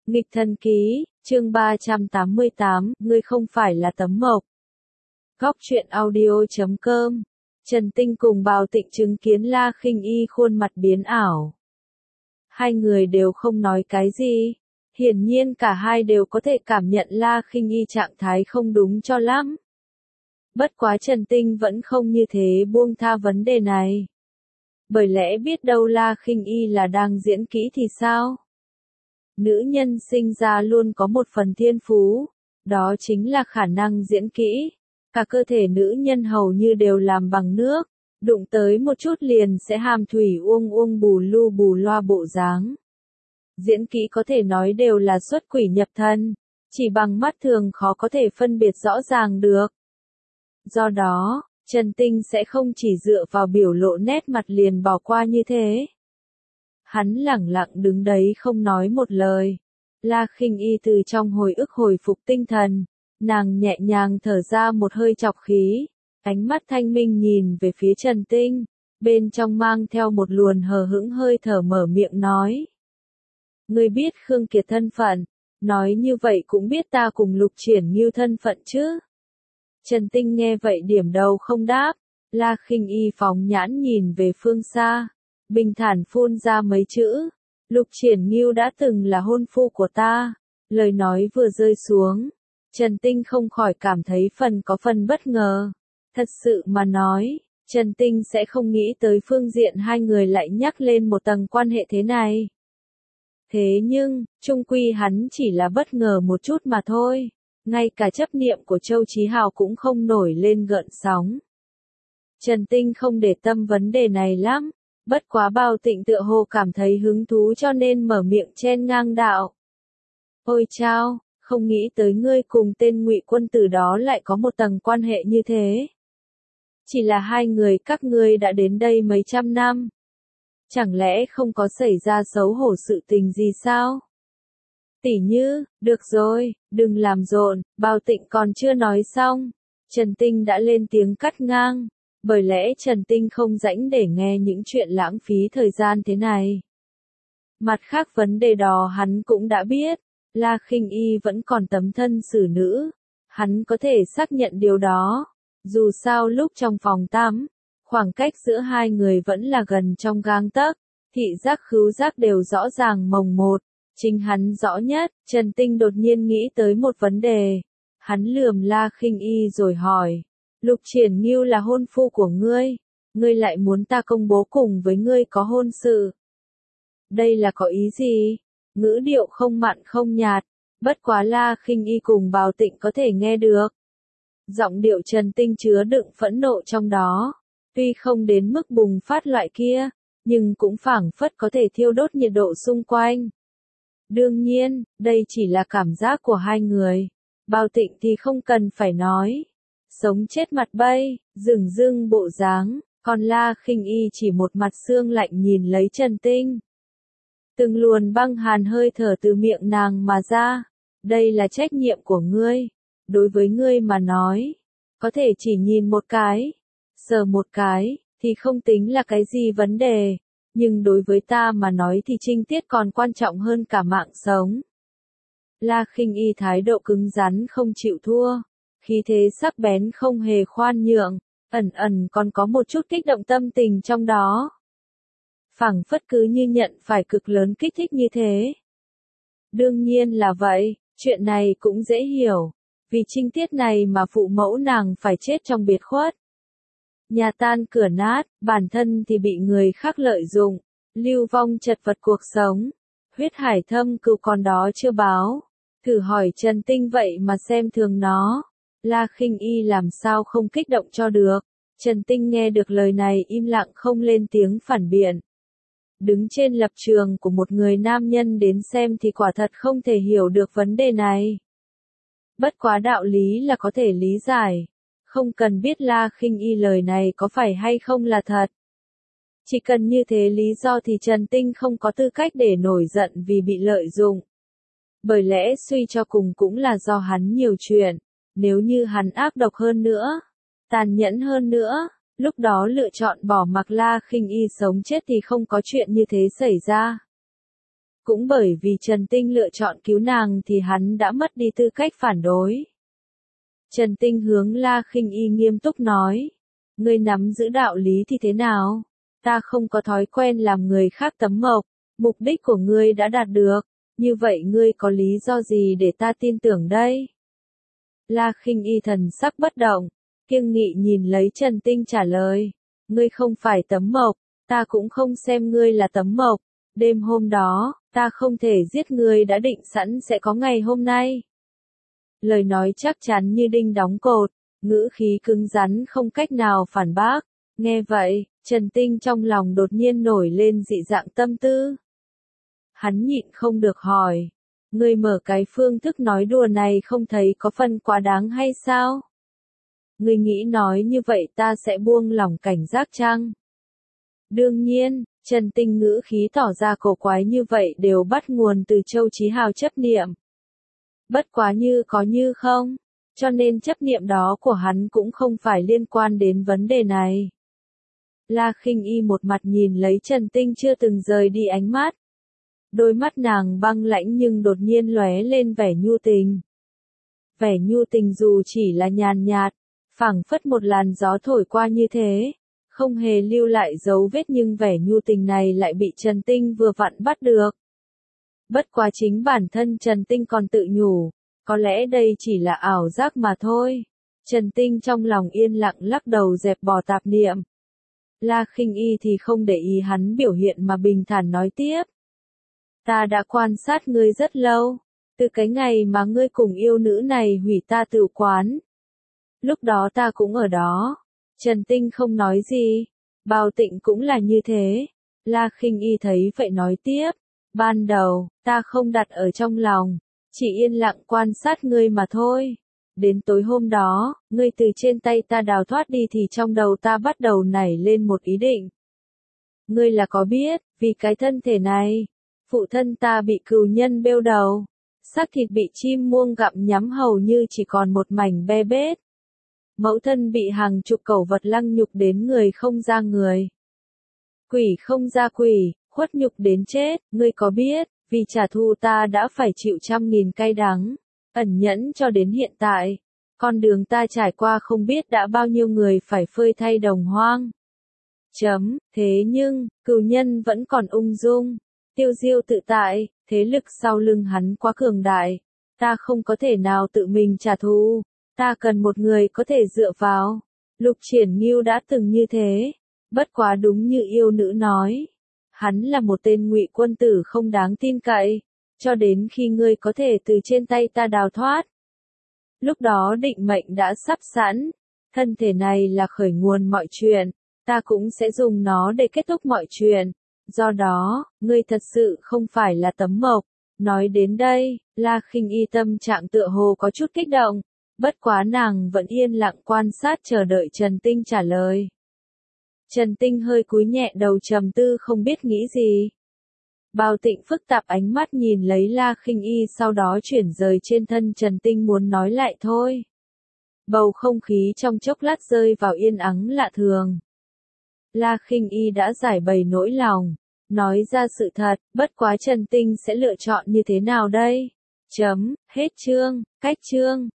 Nghịch Thần Ký, chương 388, ngươi không phải là Tấm Mộc. Góc truyện audio.com. Trần Tinh cùng Bào Tịnh chứng kiến La Khinh Y khuôn mặt biến ảo. Hai người đều không nói cái gì. Hiển nhiên cả hai đều có thể cảm nhận La Khinh Y trạng thái không đúng cho lắm. Bất quá Trần Tinh vẫn không như thế buông tha vấn đề này. Bởi lẽ biết đâu La Khinh Y là đang diễn kỹ thì sao? Nữ nhân sinh ra luôn có một phần thiên phú, đó chính là khả năng diễn kỹ. Cả cơ thể nữ nhân hầu như đều làm bằng nước, đụng tới một chút liền sẽ hàm thủy uông uông bù lu bù loa bộ dáng. Diễn kỹ có thể nói đều là xuất quỷ nhập thần, chỉ bằng mắt thường khó có thể phân biệt rõ ràng được. Do đó, Trần Tinh sẽ không chỉ dựa vào biểu lộ nét mặt liền bỏ qua như thế. Hắn lẳng lặng đứng đấy không nói một lời. La Khinh Y từ trong hồi ức hồi phục tinh thần, nàng nhẹ nhàng thở ra một hơi trọc khí, ánh mắt thanh minh nhìn về phía Trần Tinh, bên trong mang theo một luồn hờ hững hơi thở mở miệng nói. Ngươi biết Khương Kiệt thân phận, nói như vậy cũng biết ta cùng Lục Triển Ngưu thân phận chứ? Trần Tinh nghe vậy điểm đầu không đáp, La Khinh Y phóng nhãn nhìn về phương xa, bình thản phun ra mấy chữ, Lục Triển Ngưu đã từng là hôn phu của ta. Lời nói vừa rơi xuống, Trần Tinh không khỏi cảm thấy có phần bất ngờ. Thật sự mà nói, Trần Tinh sẽ không nghĩ tới phương diện hai người lại nhắc lên một tầng quan hệ thế này. Thế nhưng, chung quy hắn chỉ là bất ngờ một chút mà thôi. Ngay cả chấp niệm của Châu Chí Hào cũng không nổi lên gợn sóng. Trần Tinh không để tâm vấn đề này lắm, bất quá Bào Tịnh tựa hồ cảm thấy hứng thú cho nên mở miệng chen ngang đạo. Ôi chao, không nghĩ tới ngươi cùng tên Ngụy Quân Tử đó lại có một tầng quan hệ như thế. Chỉ là hai người các ngươi đã đến đây mấy trăm năm. Chẳng lẽ không có xảy ra xấu hổ sự tình gì sao? Tỷ như, được rồi, đừng làm rộn, Bào Tịnh còn chưa nói xong. Trần Tinh đã lên tiếng cắt ngang, bởi lẽ Trần Tinh không rảnh để nghe những chuyện lãng phí thời gian thế này. Mặt khác vấn đề đó hắn cũng đã biết, La Khinh Y vẫn còn tấm thân xử nữ, hắn có thể xác nhận điều đó. Dù sao lúc trong phòng tắm, khoảng cách giữa hai người vẫn là gần trong gang tấc, thị giác khứu giác đều rõ ràng mồng một. Chính hắn rõ nhất. Trần Tinh đột nhiên nghĩ tới một vấn đề. Hắn lườm La Khinh Y rồi hỏi. Lục Triển Ngưu là hôn phu của ngươi. Ngươi lại muốn ta công bố cùng với ngươi có hôn sự. Đây là có ý gì? Ngữ điệu không mặn không nhạt. Bất quá La Khinh Y cùng Bào Tịnh có thể nghe được. Giọng điệu Trần Tinh chứa đựng phẫn nộ trong đó. Tuy không đến mức bùng phát loại kia, nhưng cũng phảng phất có thể thiêu đốt nhiệt độ xung quanh. Đương nhiên, đây chỉ là cảm giác của hai người. Bào Tịnh thì không cần phải nói. Sống chết mặt bay, rừng rưng bộ dáng, còn La Khinh Y chỉ một mặt xương lạnh nhìn lấy Trần Tinh. Từng luồn băng hàn hơi thở từ miệng nàng mà ra. Đây là trách nhiệm của ngươi. Đối với ngươi mà nói, có thể chỉ nhìn một cái, sờ một cái, thì không tính là cái gì vấn đề. Nhưng đối với ta mà nói thì trinh tiết còn quan trọng hơn cả mạng sống. La Khinh Y thái độ cứng rắn không chịu thua, khí thế sắc bén không hề khoan nhượng, ẩn ẩn còn có một chút kích động tâm tình trong đó. Phảng phất cứ như nhận phải cực lớn kích thích như thế. Đương nhiên là vậy, chuyện này cũng dễ hiểu, vì trinh tiết này mà phụ mẫu nàng phải chết trong biệt khuất. Nhà tan cửa nát, bản thân thì bị người khác lợi dụng, lưu vong chật vật cuộc sống, huyết hải thâm cừu còn đó chưa báo. Thử hỏi Trần Tinh vậy mà xem thường nó, La Khinh Y làm sao không kích động cho được. Trần Tinh nghe được lời này im lặng không lên tiếng phản biện. Đứng trên lập trường của một người nam nhân đến xem thì quả thật không thể hiểu được vấn đề này. Bất quá đạo lý là có thể lý giải. Không cần biết La Khinh Y lời này có phải hay không là thật. Chỉ cần như thế lý do thì Trần Tinh không có tư cách để nổi giận vì bị lợi dụng. Bởi lẽ suy cho cùng cũng là do hắn nhiều chuyện. Nếu như hắn ác độc hơn nữa, tàn nhẫn hơn nữa, lúc đó lựa chọn bỏ mặc La Khinh Y sống chết thì không có chuyện như thế xảy ra. Cũng bởi vì Trần Tinh lựa chọn cứu nàng thì hắn đã mất đi tư cách phản đối. Trần Tinh hướng La Khinh Y nghiêm túc nói. Ngươi nắm giữ đạo lý thì thế nào? Ta không có thói quen làm người khác tấm mộc. Mục đích của ngươi đã đạt được. Như vậy ngươi có lý do gì để ta tin tưởng đây? La Khinh Y thần sắc bất động. Kiêng nghị nhìn lấy Trần Tinh trả lời. Ngươi không phải tấm mộc. Ta cũng không xem ngươi là tấm mộc. Đêm hôm đó, ta không thể giết ngươi đã định sẵn sẽ có ngày hôm nay. Lời nói chắc chắn như đinh đóng cột, ngữ khí cứng rắn không cách nào phản bác. Nghe vậy, Trần Tinh trong lòng đột nhiên nổi lên dị dạng tâm tư. Hắn nhịn không được hỏi. Ngươi mở cái phương thức nói đùa này không thấy có phần quá đáng hay sao? Ngươi nghĩ nói như vậy ta sẽ buông lỏng cảnh giác chăng? Đương nhiên, Trần Tinh ngữ khí tỏ ra cổ quái như vậy đều bắt nguồn từ Châu Chí Hào chấp niệm. Bất quá như có như không, cho nên chấp niệm đó của hắn cũng không phải liên quan đến vấn đề này. La Khinh Y một mặt nhìn lấy Trần Tinh chưa từng rời đi ánh mắt. Đôi mắt nàng băng lãnh nhưng đột nhiên lóe lên vẻ nhu tình. Vẻ nhu tình dù chỉ là nhàn nhạt, phảng phất một làn gió thổi qua như thế, không hề lưu lại dấu vết nhưng vẻ nhu tình này lại bị Trần Tinh vừa vặn bắt được. Bất quá chính bản thân Trần Tinh còn tự nhủ, có lẽ đây chỉ là ảo giác mà thôi. Trần Tinh trong lòng yên lặng lắc đầu dẹp bỏ tạp niệm. La Khinh Y thì không để ý hắn biểu hiện mà bình thản nói tiếp. Ta đã quan sát ngươi rất lâu, từ cái ngày mà ngươi cùng yêu nữ này hủy ta tửu quán. Lúc đó ta cũng ở đó. Trần Tinh không nói gì, Bao Tịnh cũng là như thế. La Khinh Y thấy vậy nói tiếp. Ban đầu, ta không đặt ở trong lòng, chỉ yên lặng quan sát ngươi mà thôi. Đến tối hôm đó, ngươi từ trên tay ta đào thoát đi thì trong đầu ta bắt đầu nảy lên một ý định. Ngươi là có biết, vì cái thân thể này, phụ thân ta bị cừu nhân bêu đầu, xác thịt bị chim muông gặm nhắm hầu như chỉ còn một mảnh be bết. Mẫu thân bị hàng chục cẩu vật lăng nhục đến người không ra người. Quỷ không ra quỷ, khuất nhục đến chết, ngươi có biết, vì trả thù ta đã phải chịu trăm nghìn cay đắng, ẩn nhẫn cho đến hiện tại. Con đường ta trải qua không biết đã bao nhiêu người phải phơi thay đồng hoang. Thế nhưng, cừu nhân vẫn còn ung dung, tiêu diêu tự tại, thế lực sau lưng hắn quá cường đại. Ta không có thể nào tự mình trả thù, ta cần một người có thể dựa vào. Lục Triển Ngưu đã từng như thế, bất quá đúng như yêu nữ nói. Hắn là một tên ngụy quân tử không đáng tin cậy, cho đến khi ngươi có thể từ trên tay ta đào thoát. Lúc đó định mệnh đã sắp sẵn, thân thể này là khởi nguồn mọi chuyện, ta cũng sẽ dùng nó để kết thúc mọi chuyện. Do đó, ngươi thật sự không phải là tấm mộc. Nói đến đây, La Khinh Y tâm trạng tựa hồ có chút kích động, bất quá nàng vẫn yên lặng quan sát chờ đợi Trần Tinh trả lời. Trần Tinh hơi cúi nhẹ đầu trầm tư không biết nghĩ gì. Bao Tịnh phức tạp ánh mắt nhìn lấy La Khinh Y sau đó chuyển rời trên thân Trần Tinh muốn nói lại thôi. Bầu không khí trong chốc lát rơi vào yên ắng lạ thường. La Khinh Y đã giải bày nỗi lòng, nói ra sự thật, bất quá Trần Tinh sẽ lựa chọn như thế nào đây? Hết chương, cách chương.